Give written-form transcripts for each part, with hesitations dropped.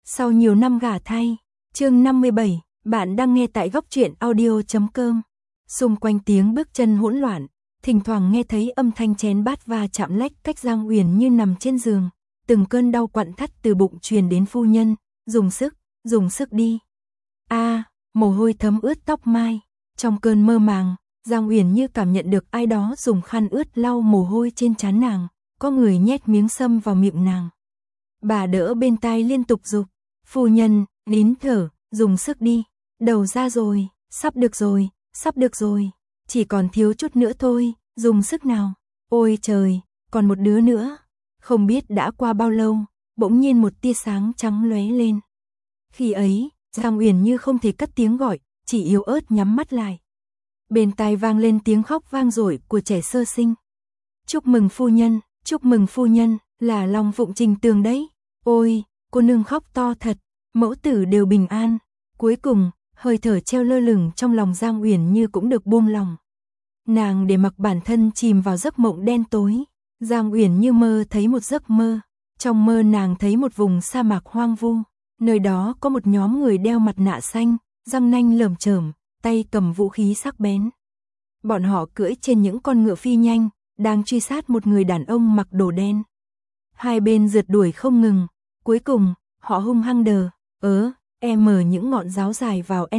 Sau nhiều năm gả thay, chương 57, bạn đang nghe tại góc truyện audio.com. Xung quanh tiếng bước chân hỗn loạn, thỉnh thoảng nghe thấy âm thanh chén bát va chạm lách cách. Giang Uyển Như nằm trên giường, từng cơn đau quặn thắt từ bụng truyền đến. Phu nhân, dùng sức đi. Mồ hôi thấm ướt tóc mai. Trong cơn mơ màng, Giang Uyển Như cảm nhận được ai đó dùng khăn ướt lau mồ hôi trên trán nàng, có người nhét miếng sâm vào miệng nàng. Bà đỡ bên tai liên tục giục, phu nhân, nín thở, dùng sức đi, đầu ra rồi, sắp được rồi, chỉ còn thiếu chút nữa thôi, dùng sức nào. Ôi trời, còn một đứa nữa. Không biết đã qua bao lâu, bỗng nhiên một tia sáng trắng lóe lên. Khi ấy, Giang Uyển Như không thể cất tiếng gọi, chỉ yếu ớt nhắm mắt lại. Bên tai vang lên tiếng khóc vang dội của trẻ sơ sinh. Chúc mừng phu nhân, là Long Phụng Trình Tường đấy. Ôi, cô nương khóc to thật, mẫu tử đều bình an. Cuối cùng, hơi thở treo lơ lửng trong lòng Giang Uyển Như cũng được buông lòng. Nàng để mặc bản thân chìm vào giấc mộng đen tối. Giang Uyển Như mơ thấy một giấc mơ. Trong mơ nàng thấy một vùng sa mạc hoang vu. Nơi đó có một nhóm người đeo mặt nạ xanh, răng nanh lởm chởm, tay cầm vũ khí sắc bén. Bọn họ cưỡi trên những con ngựa phi nhanh, đang truy sát một người đàn ông mặc đồ đen. Hai bên rượt đuổi không ngừng, cuối cùng, họ hung hăng mở những ngọn giáo dài vào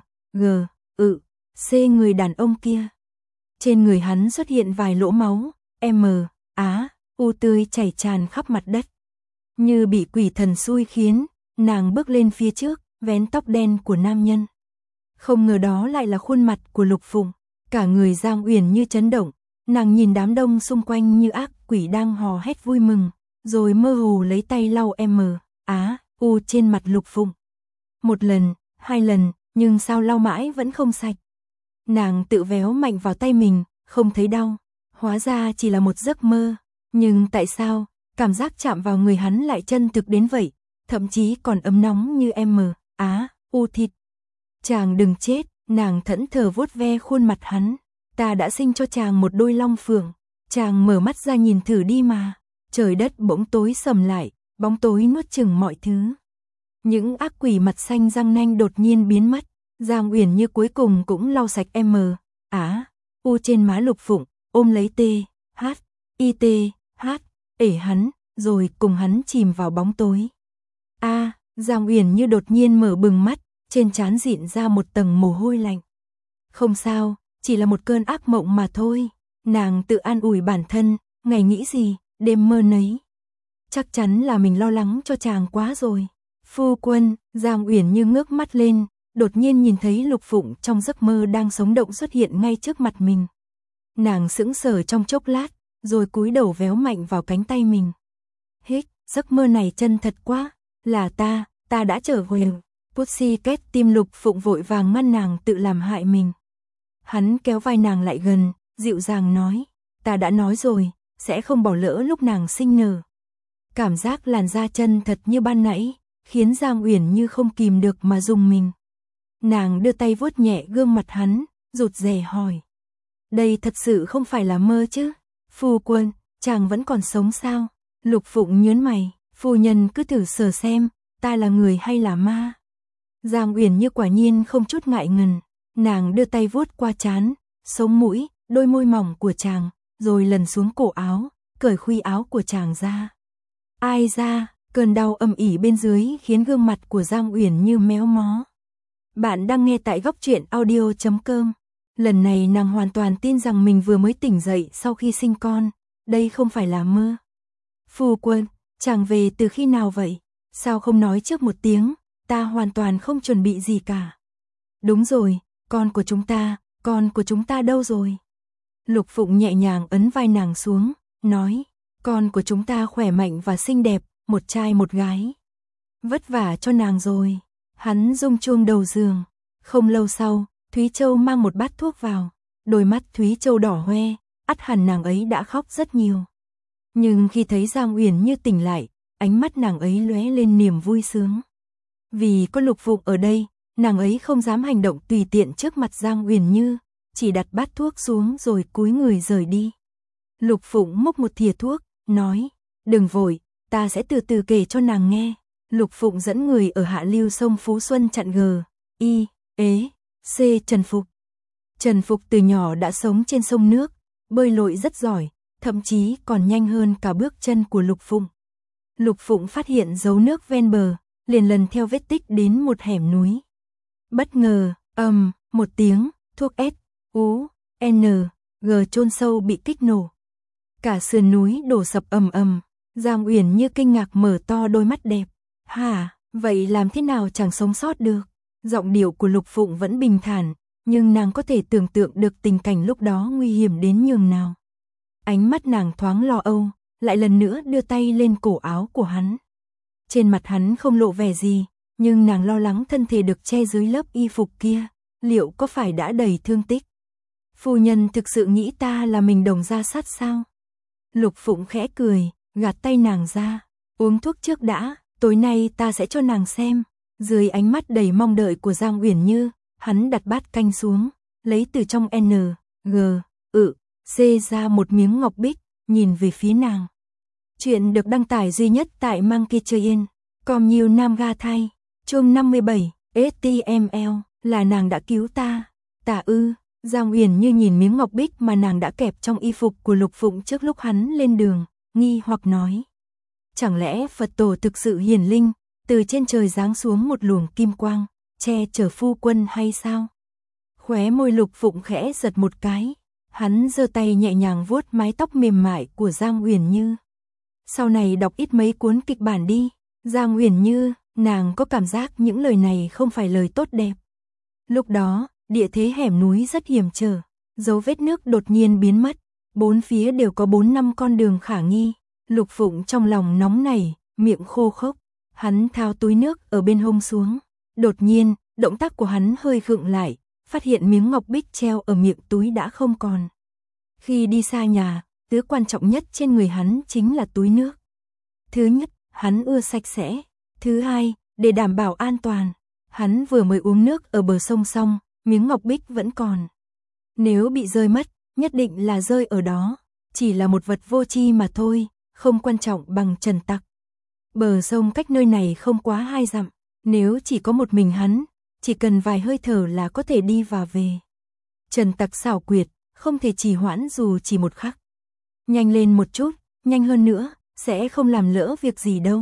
C người đàn ông kia. Trên người hắn xuất hiện vài lỗ máu, U tươi chảy tràn khắp mặt đất. Như bị quỷ thần xui khiến, nàng bước lên phía trước, vén tóc đen của nam nhân. Không ngờ đó lại là khuôn mặt của Lục Phụng. Cả người Giang Uyển Như chấn động, nàng nhìn đám đông xung quanh như ác quỷ đang hò hét vui mừng, rồi mơ hồ lấy tay lau U trên mặt Lục Phụng. Một lần, hai lần, nhưng sao lau mãi vẫn không sạch. Nàng tự véo mạnh vào tay mình, không thấy đau, hóa ra chỉ là một giấc mơ. Nhưng tại sao, cảm giác chạm vào người hắn lại chân thực đến vậy, thậm chí còn ấm nóng như U thịt. Chàng đừng chết, nàng thẫn thờ vuốt ve khuôn mặt hắn. Ta đã sinh cho chàng một đôi long phượng. Chàng mở mắt ra nhìn thử đi mà. Trời đất bỗng tối sầm lại, bóng tối nuốt chửng mọi thứ. Những ác quỷ mặt xanh răng nanh đột nhiên biến mất. Giang Uyển Như cuối cùng cũng lau sạch U trên má Lục Phụng, ôm lấy hắn, rồi cùng hắn chìm vào bóng tối. Giang Uyển Như đột nhiên mở bừng mắt, trên trán rịn ra một tầng mồ hôi lạnh. Không sao, chỉ là một cơn ác mộng mà thôi. Nàng tự an ủi bản thân, ngày nghĩ gì, đêm mơ nấy. Chắc chắn là mình lo lắng cho chàng quá rồi. Phu quân, Giang Uyển Như ngước mắt lên, đột nhiên nhìn thấy Lục Phụng trong giấc mơ đang sống động xuất hiện ngay trước mặt mình. Nàng sững sờ trong chốc lát, rồi cúi đầu véo mạnh vào cánh tay mình. Giấc mơ này chân thật quá, là ta đã trở về. Pussycat tim Lục Phụng vội vàng ngăn nàng tự làm hại mình. Hắn kéo vai nàng lại gần, dịu dàng nói, ta đã nói rồi, sẽ không bỏ lỡ lúc nàng sinh nở. Cảm giác làn da chân thật như ban nãy, khiến Giang Uyển Như không kìm được mà rùng mình. Nàng đưa tay vuốt nhẹ gương mặt hắn, rụt rè hỏi. Đây thật sự không phải là mơ chứ? Phu quân, chàng vẫn còn sống sao? Lục Phụng nhớn mày, phu nhân cứ thử sờ xem, ta là người hay là ma? Giang Uyển Như quả nhiên không chút ngại ngần, nàng đưa tay vuốt qua trán, sống mũi, đôi môi mỏng của chàng, rồi lần xuống cổ áo, cởi khuy áo của chàng ra. Ai ra, cơn đau âm ỉ bên dưới khiến gương mặt của Giang Uyển Như méo mó. Bạn đang nghe tại góc truyện audio.com. Lần này nàng hoàn toàn tin rằng mình vừa mới tỉnh dậy sau khi sinh con, đây không phải là mơ. Phu quân, chàng về từ khi nào vậy? Sao không nói trước một tiếng, ta hoàn toàn không chuẩn bị gì cả. Đúng rồi, con của chúng ta đâu rồi? Lục Phụng nhẹ nhàng ấn vai nàng xuống, nói, con của chúng ta khỏe mạnh và xinh đẹp, một trai một gái. Vất vả cho nàng rồi. Hắn rung chuông đầu giường. Không lâu sau, Thúy Châu mang một bát thuốc vào. Đôi mắt Thúy Châu đỏ hoe, ắt hẳn nàng ấy đã khóc rất nhiều. Nhưng khi thấy Giang Uyển Như tỉnh lại, ánh mắt nàng ấy lóe lên niềm vui sướng. Vì có Lục Phụng ở đây, nàng ấy không dám hành động tùy tiện trước mặt Giang Uyển Như, chỉ đặt bát thuốc xuống rồi cúi người rời đi. Lục Phụng múc một thìa thuốc, nói, đừng vội, ta sẽ từ từ kể cho nàng nghe. Lục Phụng dẫn người ở hạ lưu sông Phú Xuân chặn C. Trần Phục. Trần Phục từ nhỏ đã sống trên sông nước, bơi lội rất giỏi, thậm chí còn nhanh hơn cả bước chân của Lục Phụng. Lục Phụng phát hiện dấu nước ven bờ, liền lần theo vết tích đến một hẻm núi. Bất ngờ, một tiếng, thuốc S.U.N.G chôn sâu bị kích nổ. Cả sườn núi đổ sập ầm ầm, Giang Uyển Như kinh ngạc mở to đôi mắt đẹp. Hả, vậy làm thế nào chẳng sống sót được? Giọng điệu của Lục Phụng vẫn bình thản, nhưng nàng có thể tưởng tượng được tình cảnh lúc đó nguy hiểm đến nhường nào. Ánh mắt nàng thoáng lo âu, lại lần nữa đưa tay lên cổ áo của hắn. Trên mặt hắn không lộ vẻ gì, nhưng nàng lo lắng thân thể được che dưới lớp y phục kia, liệu có phải đã đầy thương tích? Phu nhân thực sự nghĩ ta là mình đồng ra sát sao? Lục Phụng khẽ cười, gạt tay nàng ra. Uống thuốc trước đã, tối nay ta sẽ cho nàng xem. Dưới ánh mắt đầy mong đợi của Giang Uyển Như, hắn đặt bát canh xuống, lấy từ trong C ra một miếng ngọc bích, nhìn về phía nàng. Chuyện được đăng tải duy nhất tại Monkey Train. Còn nhiều nam ga thay. Chương 57, HTML, là nàng đã cứu ta. Tạ ư, Giang Uyển Như nhìn miếng ngọc bích mà nàng đã kẹp trong y phục của Lục Phụng trước lúc hắn lên đường, nghi hoặc nói. Chẳng lẽ Phật tổ thực sự hiển linh, từ trên trời giáng xuống một luồng kim quang, che chở phu quân hay sao? Khóe môi Lục Phụng khẽ giật một cái, hắn giơ tay nhẹ nhàng vuốt mái tóc mềm mại của Giang Uyển Như. Sau này đọc ít mấy cuốn kịch bản đi. Giang Uyển Như, nàng có cảm giác những lời này không phải lời tốt đẹp. Lúc đó, địa thế hẻm núi rất hiểm trở, dấu vết nước đột nhiên biến mất, bốn phía đều có 4-5 con đường khả nghi. Lục Phụng trong lòng nóng nảy, miệng khô khốc, hắn thao túi nước ở bên hông xuống. Đột nhiên, động tác của hắn hơi khựng lại, phát hiện miếng ngọc bích treo ở miệng túi đã không còn. Khi đi xa nhà, thứ quan trọng nhất trên người hắn chính là túi nước. Thứ nhất, hắn ưa sạch sẽ. Thứ hai, để đảm bảo an toàn, hắn vừa mới uống nước ở bờ sông xong, miếng ngọc bích vẫn còn. Nếu bị rơi mất, nhất định là rơi ở đó, chỉ là một vật vô tri mà thôi, không quan trọng bằng Trần Tặc. Bờ sông cách nơi này không quá 2 dặm, nếu chỉ có một mình hắn, chỉ cần vài hơi thở là có thể đi và về. Trần Tặc xảo quyệt, không thể trì hoãn dù chỉ một khắc. Nhanh lên một chút, nhanh hơn nữa, sẽ không làm lỡ việc gì đâu.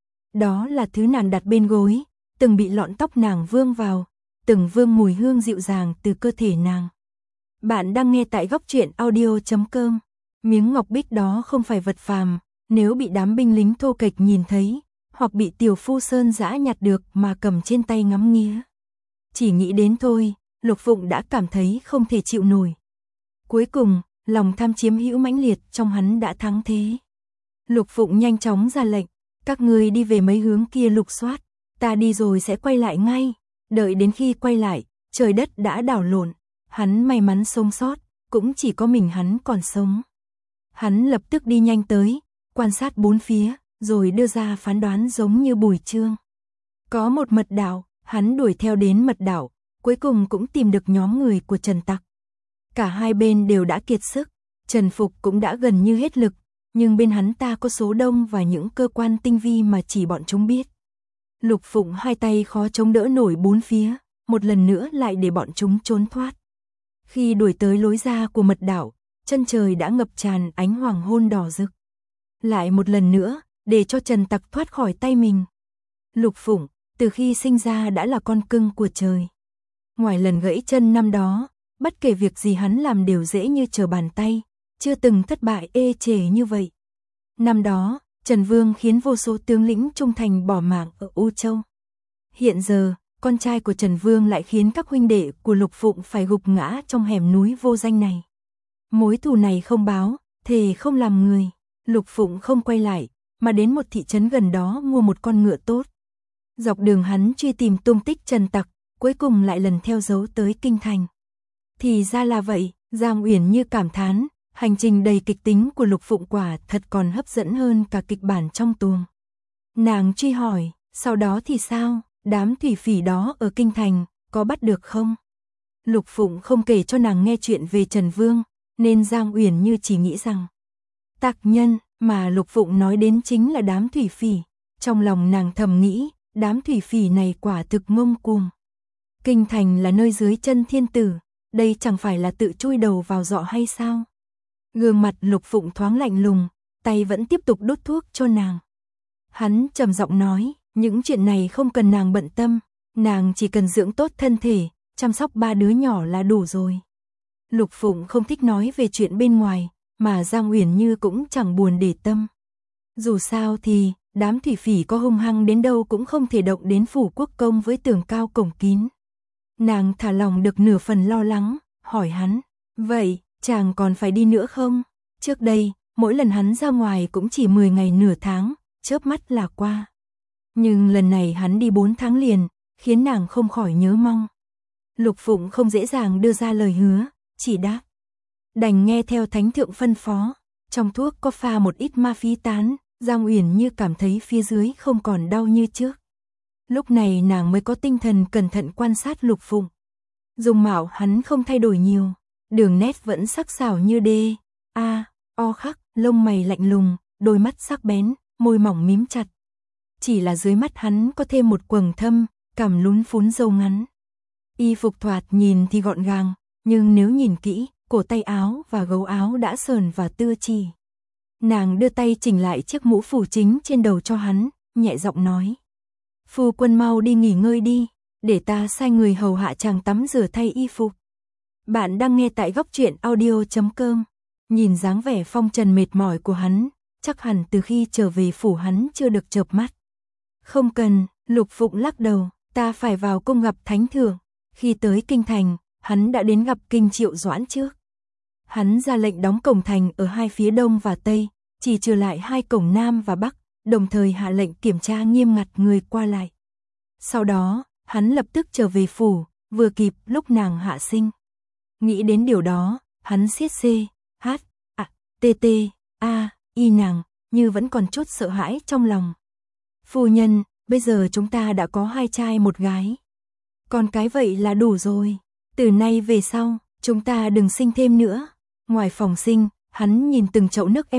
Đó là thứ nàng đặt bên gối, từng bị lọn tóc nàng vương vào, từng vương mùi hương dịu dàng từ cơ thể nàng. Bạn đang nghe tại góc truyện audio.com. Miếng ngọc bích đó không phải vật phàm, nếu bị đám binh lính thô kệch nhìn thấy, hoặc bị tiểu phu Sơn Dã nhặt được mà cầm trên tay ngắm nghía. Chỉ nghĩ đến thôi, Lục Phụng đã cảm thấy không thể chịu nổi. Cuối cùng, lòng tham chiếm hữu mãnh liệt trong hắn đã thắng thế. Lục Phụng nhanh chóng ra lệnh, các ngươi đi về mấy hướng kia lục soát, ta đi rồi sẽ quay lại ngay. Đợi đến khi quay lại, trời đất đã đảo lộn, hắn may mắn sống sót, cũng chỉ có mình hắn còn sống. Hắn lập tức đi nhanh tới, quan sát bốn phía, rồi đưa ra phán đoán giống như Bùi Chương. Có một mật đạo, hắn đuổi theo đến mật đạo, cuối cùng cũng tìm được nhóm người của Trần Tặc. Cả hai bên đều đã kiệt sức, Trần Phục cũng đã gần như hết lực, nhưng bên hắn ta có số đông và những cơ quan tinh vi mà chỉ bọn chúng biết. Lục Phụng hai tay khó chống đỡ nổi bốn phía, một lần nữa lại để bọn chúng trốn thoát. Khi đuổi tới lối ra của mật đạo, chân trời đã ngập tràn ánh hoàng hôn đỏ rực. Lại một lần nữa, để cho Trần Tặc thoát khỏi tay mình. Lục Phụng, từ khi sinh ra đã là con cưng của trời. Ngoài lần gãy chân năm đó, bất kể việc gì hắn làm đều dễ như trở bàn tay, chưa từng thất bại ê chề như vậy. Năm đó, Trần Vương khiến vô số tướng lĩnh trung thành bỏ mạng ở U Châu. Hiện giờ, con trai của Trần Vương lại khiến các huynh đệ của Lục Phụng phải gục ngã trong hẻm núi vô danh này. Mối thù này không báo, thề không làm người. Lục Phụng không quay lại, mà đến một thị trấn gần đó mua một con ngựa tốt. Dọc đường hắn truy tìm tung tích Trần Tặc, cuối cùng lại lần theo dấu tới kinh thành. Thì ra là vậy, Giang Uyển Như cảm thán, hành trình đầy kịch tính của Lục Phụng quả thật còn hấp dẫn hơn cả kịch bản trong tuồng. Nàng truy hỏi, sau đó thì sao, đám thủy phỉ đó ở kinh thành, có bắt được không? Lục Phụng không kể cho nàng nghe chuyện về Trần Vương, nên Giang Uyển Như chỉ nghĩ rằng tặc nhân mà Lục Phụng nói đến chính là đám thủy phỉ. Trong lòng nàng thầm nghĩ, đám thủy phỉ này quả thực ngông cuồng. Kinh thành là nơi dưới chân thiên tử, đây chẳng phải là tự chui đầu vào giọ hay sao? Gương mặt Lục Phụng thoáng lạnh lùng, tay vẫn tiếp tục đốt thuốc cho nàng. Hắn trầm giọng nói, những chuyện này không cần nàng bận tâm, nàng chỉ cần dưỡng tốt thân thể, chăm sóc 3 đứa nhỏ là đủ rồi. Lục Phụng không thích nói về chuyện bên ngoài, mà Giang Uyển Như cũng chẳng buồn để tâm. Dù sao thì, đám thủy phỉ có hung hăng đến đâu cũng không thể động đến phủ quốc công với tường cao cổng kín. Nàng thả lòng được nửa phần lo lắng, hỏi hắn, vậy, chàng còn phải đi nữa không? Trước đây, mỗi lần hắn ra ngoài cũng chỉ 10 ngày nửa tháng, chớp mắt là qua. Nhưng lần này hắn đi 4 tháng liền, khiến nàng không khỏi nhớ mong. Lục Phụng không dễ dàng đưa ra lời hứa, chỉ đáp. Đành nghe theo thánh thượng phân phó, trong thuốc có pha một ít ma phi tán, Giang Uyển Như cảm thấy phía dưới không còn đau như trước. Lúc này nàng mới có tinh thần cẩn thận quan sát Lục Phụng. Dung mạo hắn không thay đổi nhiều, đường nét vẫn sắc sảo như đê, o khắc, lông mày lạnh lùng, đôi mắt sắc bén, môi mỏng mím chặt. Chỉ là dưới mắt hắn có thêm một quầng thâm, cằm lún phún râu ngắn. Y phục thoạt nhìn thì gọn gàng, nhưng nếu nhìn kỹ, cổ tay áo và gấu áo đã sờn và tưa chỉ. Nàng đưa tay chỉnh lại chiếc mũ phủ chính trên đầu cho hắn, nhẹ giọng nói. Phu quân mau đi nghỉ ngơi đi, để ta sai người hầu hạ chàng tắm rửa thay y phục. Bạn đang nghe tại góc truyện audio.com. Nhìn dáng vẻ phong trần mệt mỏi của hắn, chắc hẳn từ khi trở về phủ hắn chưa được chợp mắt. Không cần, Lục Phụng lắc đầu, ta phải vào cung gặp thánh thượng. Khi tới kinh thành, hắn đã đến gặp Kinh Triệu Doãn trước. Hắn ra lệnh đóng cổng thành ở 2 phía đông và tây, chỉ trừ lại 2 cổng nam và bắc, đồng thời hạ lệnh kiểm tra nghiêm ngặt người qua lại. Sau đó, hắn lập tức trở về phủ, vừa kịp lúc nàng hạ sinh. Nghĩ đến điều đó, hắn siết y nàng, như vẫn còn chút sợ hãi trong lòng. Phu nhân, bây giờ chúng ta đã có 2 trai 1 gái. Còn cái vậy là đủ rồi. Từ nay về sau, chúng ta đừng sinh thêm nữa. Ngoài phòng sinh, hắn nhìn từng chậu nước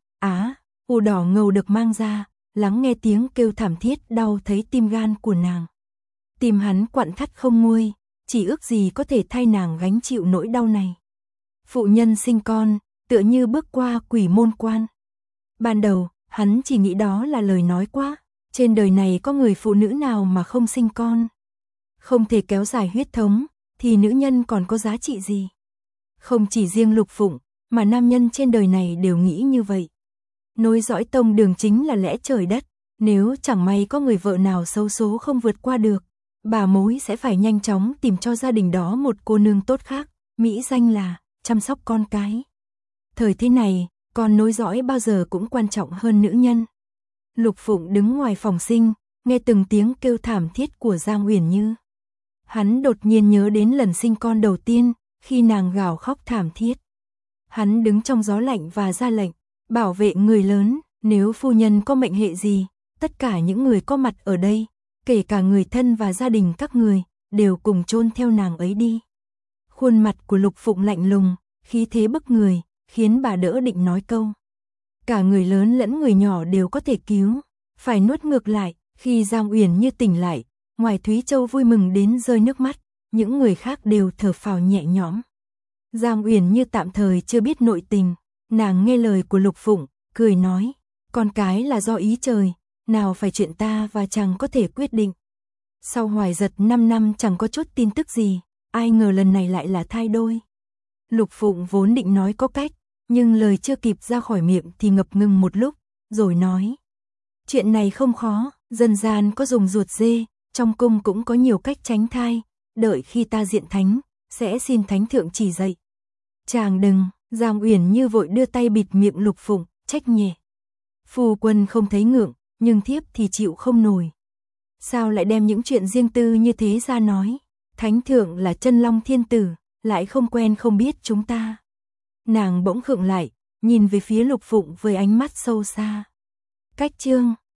u đỏ ngầu được mang ra, lắng nghe tiếng kêu thảm thiết đau thấy tim gan của nàng. Tim hắn quặn thắt không nguôi, chỉ ước gì có thể thay nàng gánh chịu nỗi đau này. Phụ nhân sinh con, tựa như bước qua quỷ môn quan. Ban đầu, hắn chỉ nghĩ đó là lời nói quá. Trên đời này có người phụ nữ nào mà không sinh con? Không thể kéo dài huyết thống, thì nữ nhân còn có giá trị gì? Không chỉ riêng Lục Phụng, mà nam nhân trên đời này đều nghĩ như vậy. Nối dõi tông đường chính là lẽ trời đất, nếu chẳng may có người vợ nào xấu số không vượt qua được, bà mối sẽ phải nhanh chóng tìm cho gia đình đó một cô nương tốt khác, mỹ danh là chăm sóc con cái. Thời thế này, con nối dõi bao giờ cũng quan trọng hơn nữ nhân. Lục Phụng đứng ngoài phòng sinh, nghe từng tiếng kêu thảm thiết của Giang Uyển Như. Hắn đột nhiên nhớ đến lần sinh con đầu tiên, khi nàng gào khóc thảm thiết. Hắn đứng trong gió lạnh và ra lệnh, bảo vệ người lớn, nếu phu nhân có mệnh hệ gì, tất cả những người có mặt ở đây, kể cả người thân và gia đình các người, đều cùng chôn theo nàng ấy đi. Khuôn mặt của Lục Phụng lạnh lùng, khí thế bức người, khiến bà đỡ định nói câu. Cả người lớn lẫn người nhỏ đều có thể cứu, phải nuốt ngược lại. Khi Giang Uyển Như tỉnh lại, ngoài Thúy Châu vui mừng đến rơi nước mắt, những người khác đều thở phào nhẹ nhõm. Giang Uyển Như tạm thời chưa biết nội tình, nàng nghe lời của Lục Phụng, cười nói, con cái là do ý trời, nào phải chuyện ta và chàng có thể quyết định. Sau hoài giật 5 năm chẳng có chút tin tức gì, ai ngờ lần này lại là thai đôi. Lục Phụng vốn định nói có cách, nhưng lời chưa kịp ra khỏi miệng thì ngập ngừng một lúc, rồi nói. Chuyện này không khó, dân gian có dùng ruột dê, trong cung cũng có nhiều cách tránh thai, đợi khi ta diện thánh, sẽ xin thánh thượng chỉ dạy. Chàng đừng, Giang Uyển Như vội đưa tay bịt miệng Lục Phụng, trách nhẹ. Phu quân không thấy ngượng, nhưng thiếp thì chịu không nổi. Sao lại đem những chuyện riêng tư như thế ra nói? Thánh thượng là chân long thiên tử, lại không quen không biết chúng ta. Nàng bỗng khựng lại, nhìn về phía Lục Phụng với ánh mắt sâu xa. Cách chương